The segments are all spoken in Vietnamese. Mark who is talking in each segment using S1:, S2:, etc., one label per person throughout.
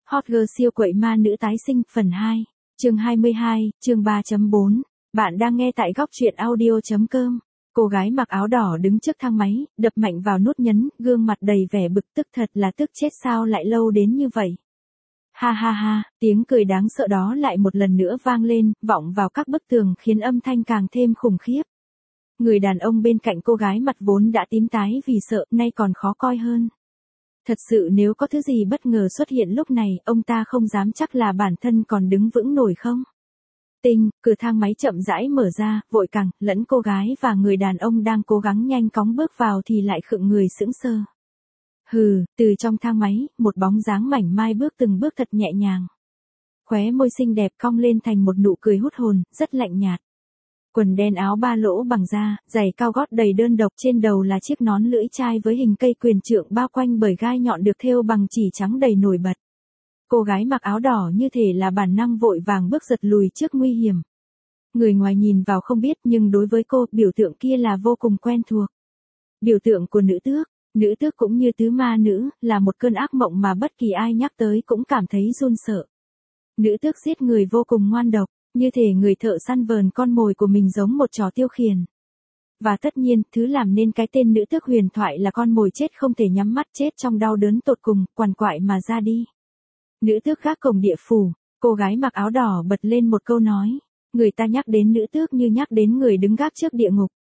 S1: Hot girl siêu quậy ma nữ tái sinh phần 2, chương 22, chương 3.4. Bạn đang nghe tại góc truyện audio.com. Cô gái mặc áo đỏ đứng trước thang máy, đập mạnh vào nút nhấn, gương mặt đầy vẻ bực tức, thật là tức chết, sao lại lâu đến như vậy. Ha ha ha, tiếng cười đáng sợ đó lại một lần nữa vang lên, vọng vào các bức tường khiến âm thanh càng thêm khủng khiếp. Người đàn ông bên cạnh cô gái mặt vốn đã tím tái vì sợ, nay còn khó coi hơn. Thật sự nếu có thứ gì bất ngờ xuất hiện lúc này, ông ta không dám chắc là bản thân còn đứng vững nổi không. Tinh, cửa thang máy chậm rãi mở ra, vội càng, lẫn cô gái và người đàn ông đang cố gắng nhanh chóng bước vào thì lại khựng người sững sờ. Hừ, từ trong thang máy, một bóng dáng mảnh mai bước từng bước thật nhẹ nhàng. Khóe môi xinh đẹp cong lên thành một nụ cười hút hồn, rất lạnh nhạt. Quần đen áo ba lỗ bằng da, giày cao gót đầy đơn độc, trên đầu là chiếc nón lưỡi chai với hình cây quyền trượng bao quanh bởi gai nhọn được thêu bằng chỉ trắng đầy nổi bật. Cô gái mặc áo đỏ như thể là bản năng vội vàng bước giật lùi trước nguy hiểm. Người ngoài nhìn vào không biết nhưng đối với cô, biểu tượng kia là vô cùng quen thuộc. Biểu tượng của nữ tước cũng như tứ ma nữ, là một cơn ác mộng mà bất kỳ ai nhắc tới cũng cảm thấy run sợ. Nữ tước giết người vô cùng ngoan độc, như thể người thợ săn vờn con mồi của mình giống một trò tiêu khiển. Và tất nhiên, thứ làm nên cái tên nữ tước huyền thoại là con mồi chết không thể nhắm mắt, chết trong đau đớn tột cùng, quằn quại mà ra đi. Nữ tước gác cổng địa phủ, cô gái mặc áo đỏ bật lên một câu nói. Người ta nhắc đến nữ tước như nhắc đến người đứng gác trước địa ngục.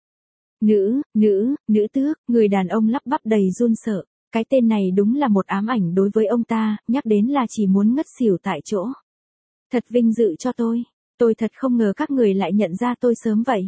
S1: Nữ tước, người đàn ông lắp bắp đầy run sợ. Cái tên này đúng là một ám ảnh đối với ông ta, nhắc đến là chỉ muốn ngất xỉu tại chỗ. Thật vinh dự cho tôi thật không ngờ các người lại nhận ra tôi sớm vậy.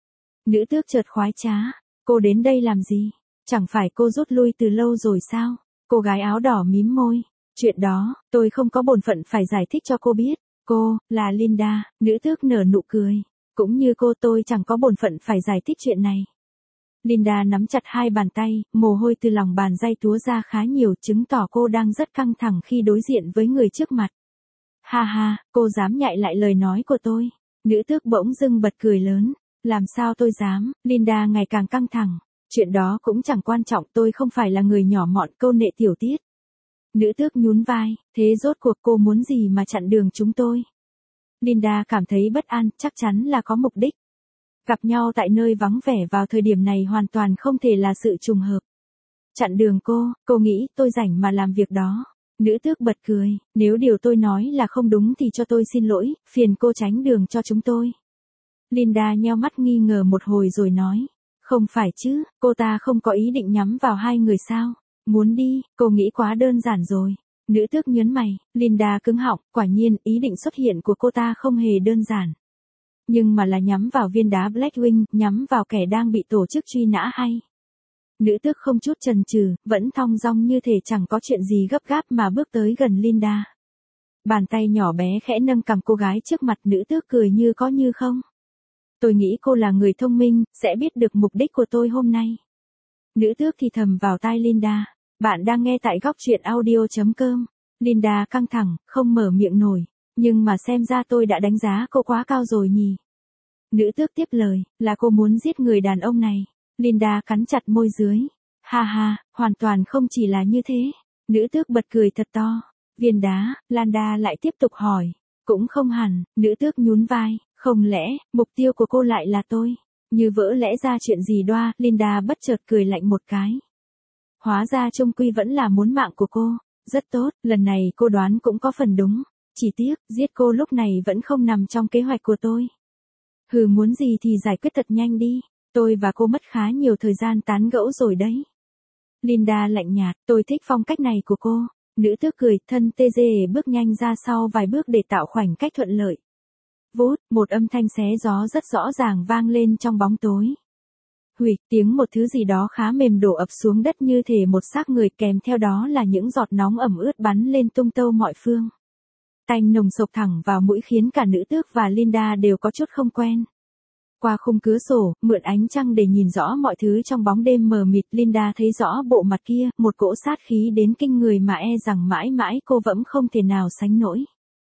S1: Nữ tước chợt khoái trá, cô đến đây làm gì? Chẳng phải cô rút lui từ lâu rồi sao? Cô gái áo đỏ mím môi, chuyện đó, tôi không có bổn phận phải giải thích cho cô biết. Cô, là Linda, nữ tước nở nụ cười. Cũng như cô, tôi chẳng có bổn phận phải giải thích chuyện này. Linda nắm chặt hai bàn tay, mồ hôi từ lòng bàn tay túa ra khá nhiều, chứng tỏ cô đang rất căng thẳng khi đối diện với người trước mặt. Ha ha, cô dám nhại lại lời nói của tôi. Nữ tước bỗng dưng bật cười lớn. Làm sao tôi dám? Linda ngày càng căng thẳng. Chuyện đó cũng chẳng quan trọng, tôi không phải là người nhỏ mọn câu nệ tiểu tiết. Nữ tước nhún vai, thế rốt cuộc cô muốn gì mà chặn đường chúng tôi? Linda cảm thấy bất an, chắc chắn là có mục đích. Gặp nhau tại nơi vắng vẻ vào thời điểm này hoàn toàn không thể là sự trùng hợp. Chặn đường cô nghĩ tôi rảnh mà làm việc đó. Nữ tước bật cười, nếu điều tôi nói là không đúng thì cho tôi xin lỗi, phiền cô tránh đường cho chúng tôi. Linda nheo mắt nghi ngờ một hồi rồi nói, không phải chứ, cô ta không có ý định nhắm vào hai người sao? Muốn đi, cô nghĩ quá đơn giản rồi. Nữ tước nhớn mày, Linda cứng họng, quả nhiên ý định xuất hiện của cô ta không hề đơn giản. Nhưng mà là nhắm vào viên đá Blackwing, nhắm vào kẻ đang bị tổ chức truy nã hay? Nữ tước không chút chần chừ, vẫn thong dong như thể chẳng có chuyện gì gấp gáp mà bước tới gần Linda. Bàn tay nhỏ bé khẽ nâng cằm cô gái trước mặt, nữ tước cười như có như không. Tôi nghĩ cô là người thông minh, sẽ biết được mục đích của tôi hôm nay. Nữ tước thì thầm vào tai Linda. Bạn đang nghe tại góc truyện audio.com. Linda căng thẳng, không mở miệng nổi. Nhưng mà xem ra tôi đã đánh giá cô quá cao rồi nhỉ. Nữ tước tiếp lời, là cô muốn giết người đàn ông này. Linda cắn chặt môi dưới. Ha ha, hoàn toàn không chỉ là như thế. Nữ tước bật cười thật to. Viên đá, Linda lại tiếp tục hỏi. Cũng không hẳn, nữ tước nhún vai. Không lẽ, mục tiêu của cô lại là tôi? Như vỡ lẽ ra chuyện gì đoa, Linda bất chợt cười lạnh một cái. Hóa ra chung quy vẫn là muốn mạng của cô. Rất tốt, lần này cô đoán cũng có phần đúng. Chỉ tiếc, giết cô lúc này vẫn không nằm trong kế hoạch của tôi. Hừ, muốn gì thì giải quyết thật nhanh đi. Tôi và cô mất khá nhiều thời gian tán gẫu rồi đấy. Linda lạnh nhạt, tôi thích phong cách này của cô. Nữ tước cười, thân tê dê bước nhanh ra sau vài bước để tạo khoảnh cách thuận lợi. Vút, một âm thanh xé gió rất rõ ràng vang lên trong bóng tối. Huỵch, tiếng một thứ gì đó khá mềm đổ ập xuống đất như thể một xác người, kèm theo đó là những giọt nóng ẩm ướt bắn lên tung tâu mọi phương. Tanh nồng sộc thẳng vào mũi khiến cả nữ tước và Linda đều có chút không quen. Qua khung cửa sổ, mượn ánh trăng để nhìn rõ mọi thứ trong bóng đêm mờ mịt, Linda thấy rõ bộ mặt kia, một cỗ sát khí đến kinh người mà e rằng mãi mãi cô vẫn không thể nào sánh nổi.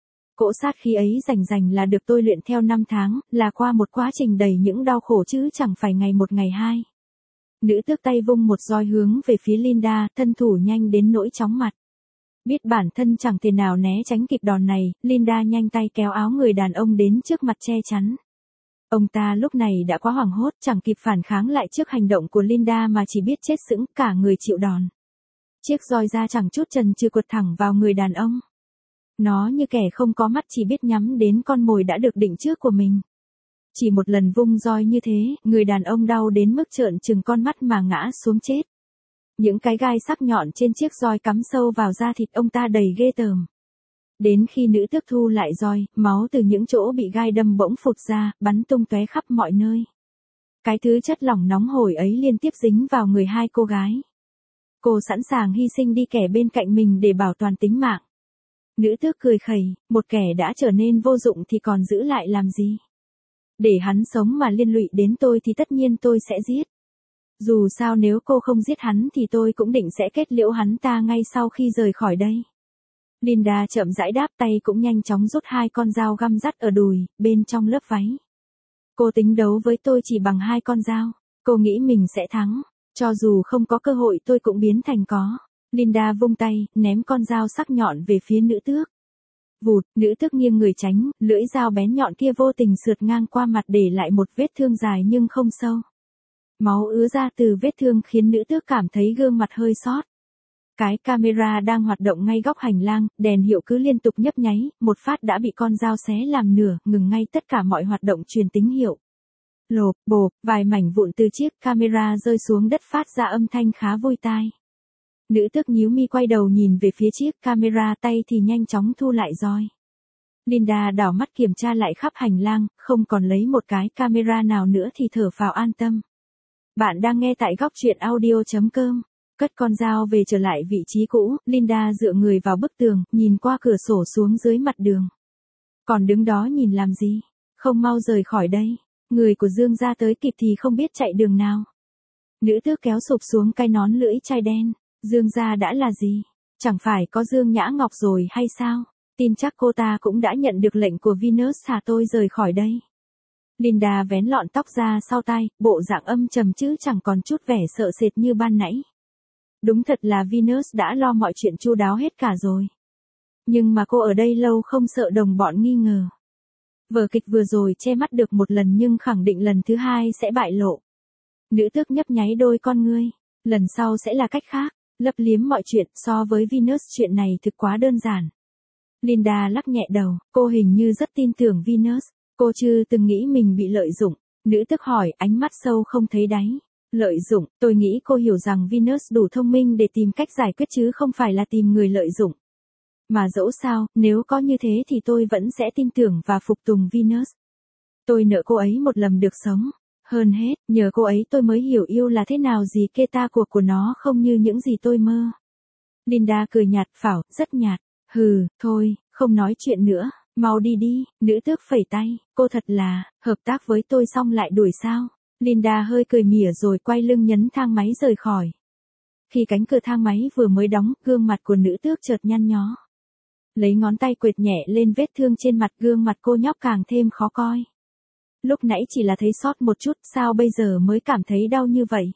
S1: Cỗ sát khí ấy rành là được tôi luyện theo 5 tháng, là qua một quá trình đầy những đau khổ chứ chẳng phải ngày một ngày hai. Nữ tước tay vung một roi hướng về phía Linda, thân thủ nhanh đến nỗi chóng mặt. Biết bản thân chẳng thể nào né tránh kịp đòn này, Linda nhanh tay kéo áo người đàn ông đến trước mặt che chắn. Ông ta lúc này đã quá hoảng hốt, chẳng kịp phản kháng lại trước hành động của Linda mà chỉ biết chết sững, cả người chịu đòn. Chiếc roi da chẳng chút chần chừ quật thẳng vào người đàn ông. Nó như kẻ không có mắt chỉ biết nhắm đến con mồi đã được định trước của mình. Chỉ một lần vung roi như thế, người đàn ông đau đến mức trợn trừng con mắt mà ngã xuống chết. Những cái gai sắc nhọn trên chiếc roi cắm sâu vào da thịt ông ta đầy ghê tởm. Đến khi nữ tước thu lại roi, máu từ những chỗ bị gai đâm bỗng phụt ra, bắn tung tóe khắp mọi nơi. Cái thứ chất lỏng nóng hổi ấy liên tiếp dính vào người hai cô gái. Cô sẵn sàng hy sinh đi kẻ bên cạnh mình để bảo toàn tính mạng. Nữ tước cười khẩy, một kẻ đã trở nên vô dụng thì còn giữ lại làm gì? Để hắn sống mà liên lụy đến tôi thì tất nhiên tôi sẽ giết. Dù sao nếu cô không giết hắn thì tôi cũng định sẽ kết liễu hắn ta ngay sau khi rời khỏi đây. Linda chậm rãi đáp, tay cũng nhanh chóng rút hai con dao găm dắt ở đùi, bên trong lớp váy. Cô tính đấu với tôi chỉ bằng hai con dao. Cô nghĩ mình sẽ thắng. Cho dù không có cơ hội tôi cũng biến thành có. Linda vung tay, ném con dao sắc nhọn về phía nữ tước. Vụt, nữ tước nghiêng người tránh, lưỡi dao bén nhọn kia vô tình sượt ngang qua mặt để lại một vết thương dài nhưng không sâu. Máu ứa ra từ vết thương khiến nữ tước cảm thấy gương mặt hơi xót. Cái camera đang hoạt động ngay góc hành lang, đèn hiệu cứ liên tục nhấp nháy, một phát đã bị con dao xé làm nửa, ngừng ngay tất cả mọi hoạt động truyền tín hiệu. Lộp, bộp, vài mảnh vụn từ chiếc camera rơi xuống đất phát ra âm thanh khá vui tai. Nữ tước nhíu mi quay đầu nhìn về phía chiếc camera, tay thì nhanh chóng thu lại roi. Linda đảo mắt kiểm tra lại khắp hành lang, không còn lấy một cái camera nào nữa thì thở phào an tâm. Bạn đang nghe tại góc truyện audio.com. Cất con dao về trở lại vị trí cũ, Linda dựa người vào bức tường, nhìn qua cửa sổ xuống dưới mặt đường. Còn đứng đó nhìn làm gì? Không mau rời khỏi đây. Người của Dương gia tới kịp thì không biết chạy đường nào. Nữ tước kéo sụp xuống cái nón lưỡi chai đen. Dương gia đã là gì? Chẳng phải có Dương Nhã Ngọc rồi hay sao? Tin chắc cô ta cũng đã nhận được lệnh của Venus thả tôi rời khỏi đây. Linda vén lọn tóc ra sau tai, bộ dạng âm trầm chứ chẳng còn chút vẻ sợ sệt như ban nãy. Đúng thật là Venus đã lo mọi chuyện chu đáo hết cả rồi. Nhưng mà cô ở đây lâu không sợ đồng bọn nghi ngờ. Vở kịch vừa rồi che mắt được một lần nhưng khẳng định lần thứ hai sẽ bại lộ. Nữ tước nhấp nháy đôi con ngươi. Lần sau sẽ là cách khác. Lấp liếm mọi chuyện, so với Venus chuyện này thực quá đơn giản. Linda lắc nhẹ đầu, cô hình như rất tin tưởng Venus. Cô chưa từng nghĩ mình bị lợi dụng. Nữ tước hỏi, ánh mắt sâu không thấy đáy. Lợi dụng, tôi nghĩ cô hiểu rằng Venus đủ thông minh để tìm cách giải quyết chứ không phải là tìm người lợi dụng. Mà dẫu sao, nếu có như thế thì tôi vẫn sẽ tin tưởng và phục tùng Venus. Tôi nợ cô ấy một lần được sống. Hơn hết, nhờ cô ấy tôi mới hiểu yêu là thế nào, gì keta cuộc của nó không như những gì tôi mơ. Linda cười nhạt phảo, rất nhạt. Hừ, thôi, không nói chuyện nữa, mau đi đi, nữ tước phẩy tay, cô thật là, hợp tác với tôi xong lại đuổi sao. Linda hơi cười mỉa rồi quay lưng nhấn thang máy rời khỏi. Khi cánh cửa thang máy vừa mới đóng, gương mặt của nữ tước chợt nhăn nhó. Lấy ngón tay quệt nhẹ lên vết thương trên mặt, gương mặt cô nhóc càng thêm khó coi. Lúc nãy chỉ là thấy sót một chút, sao bây giờ mới cảm thấy đau như vậy?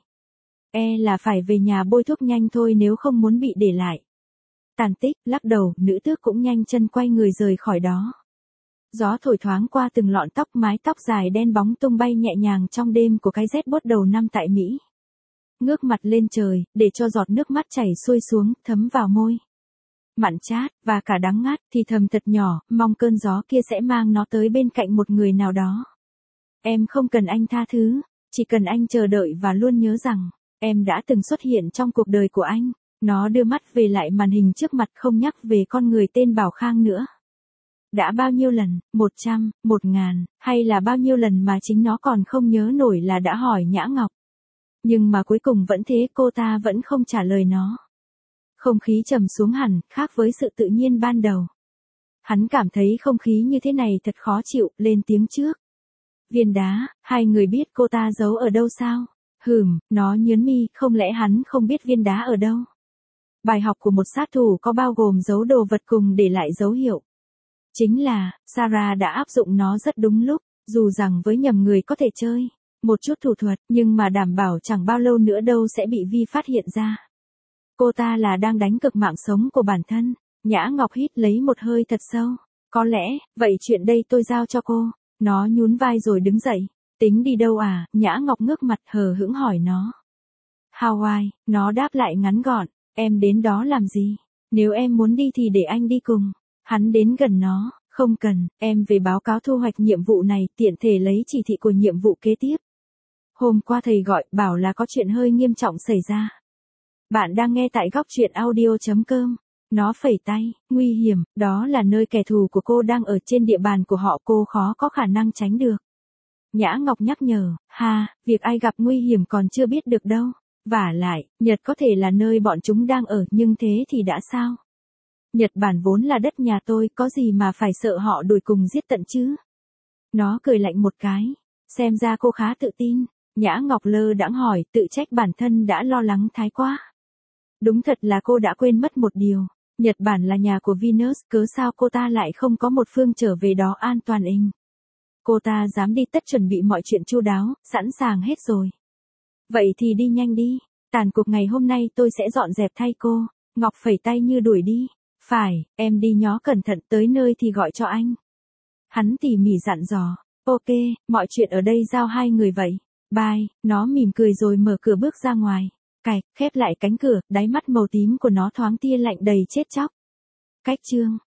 S1: Là phải về nhà bôi thuốc nhanh thôi nếu không muốn bị để lại. Tàn tích, lắc đầu, nữ tước cũng nhanh chân quay người rời khỏi đó. Gió thổi thoáng qua từng lọn tóc, mái tóc dài đen bóng tung bay nhẹ nhàng trong đêm của cái rét buốt đầu năm tại Mỹ. Ngước mặt lên trời, để cho giọt nước mắt chảy xuôi xuống, thấm vào môi. Mặn chát, và cả đắng ngắt, thì thầm thật nhỏ, mong cơn gió kia sẽ mang nó tới bên cạnh một người nào đó. Em không cần anh tha thứ, chỉ cần anh chờ đợi và luôn nhớ rằng, em đã từng xuất hiện trong cuộc đời của anh. Nó đưa mắt về lại màn hình trước mặt, không nhắc về con người tên Bảo Khang nữa. Đã bao nhiêu lần, 100, 1000, hay là bao nhiêu lần mà chính nó còn không nhớ nổi là đã hỏi Nhã Ngọc. Nhưng mà cuối cùng vẫn thế, cô ta vẫn không trả lời nó. Không khí trầm xuống hẳn, khác với sự tự nhiên ban đầu. Hắn cảm thấy không khí như thế này thật khó chịu, lên tiếng trước. Viên đá, hai người biết cô ta giấu ở đâu sao? Nó nhớn mi, không lẽ hắn không biết viên đá ở đâu? Bài học của một sát thủ có bao gồm giấu đồ vật cùng để lại dấu hiệu. Chính là, Sarah đã áp dụng nó rất đúng lúc, dù rằng với nhầm người có thể chơi một chút thủ thuật, nhưng mà đảm bảo chẳng bao lâu nữa đâu sẽ bị Vi phát hiện ra. Cô ta là đang đánh cược mạng sống của bản thân. Nhã Ngọc hít lấy một hơi thật sâu. Có lẽ, vậy chuyện đây tôi giao cho cô. Nó nhún vai rồi đứng dậy. Tính đi đâu à? Nhã Ngọc ngước mặt hờ hững hỏi nó. Hawaii, nó đáp lại ngắn gọn. Em đến đó làm gì? Nếu em muốn đi thì để anh đi cùng. Hắn đến gần nó. Không cần, em về báo cáo thu hoạch nhiệm vụ này, tiện thể lấy chỉ thị của nhiệm vụ kế tiếp. Hôm qua thầy gọi, bảo là có chuyện hơi nghiêm trọng xảy ra. Bạn đang nghe tại góc truyện audio.com. Nó phẩy tay, nguy hiểm, đó là nơi kẻ thù của cô đang ở trên địa bàn của họ, cô khó có khả năng tránh được. Nhã Ngọc nhắc nhở, việc ai gặp nguy hiểm còn chưa biết được đâu. Vả lại, Nhật có thể là nơi bọn chúng đang ở, nhưng thế thì đã sao? Nhật Bản vốn là đất nhà tôi, có gì mà phải sợ họ đuổi cùng giết tận chứ? Nó cười lạnh một cái. Xem ra cô khá tự tin. Nhã Ngọc lơ đãng hỏi, tự trách bản thân đã lo lắng thái quá. Đúng thật là cô đã quên mất một điều. Nhật Bản là nhà của Venus, cớ sao cô ta lại không có một phương trở về đó an toàn inh. Cô ta dám đi tất chuẩn bị mọi chuyện chu đáo, sẵn sàng hết rồi. Vậy thì đi nhanh đi. Tàn cuộc ngày hôm nay tôi sẽ dọn dẹp thay cô. Ngọc phẩy tay như đuổi đi. Phải, em đi nhó cẩn thận, tới nơi thì gọi cho anh. Hắn tỉ mỉ dặn dò. Ok, mọi chuyện ở đây giao hai người vậy. Bye, nó mỉm cười rồi mở cửa bước ra ngoài. Khép lại cánh cửa, đáy mắt màu tím của nó thoáng tia lạnh đầy chết chóc. Cách chương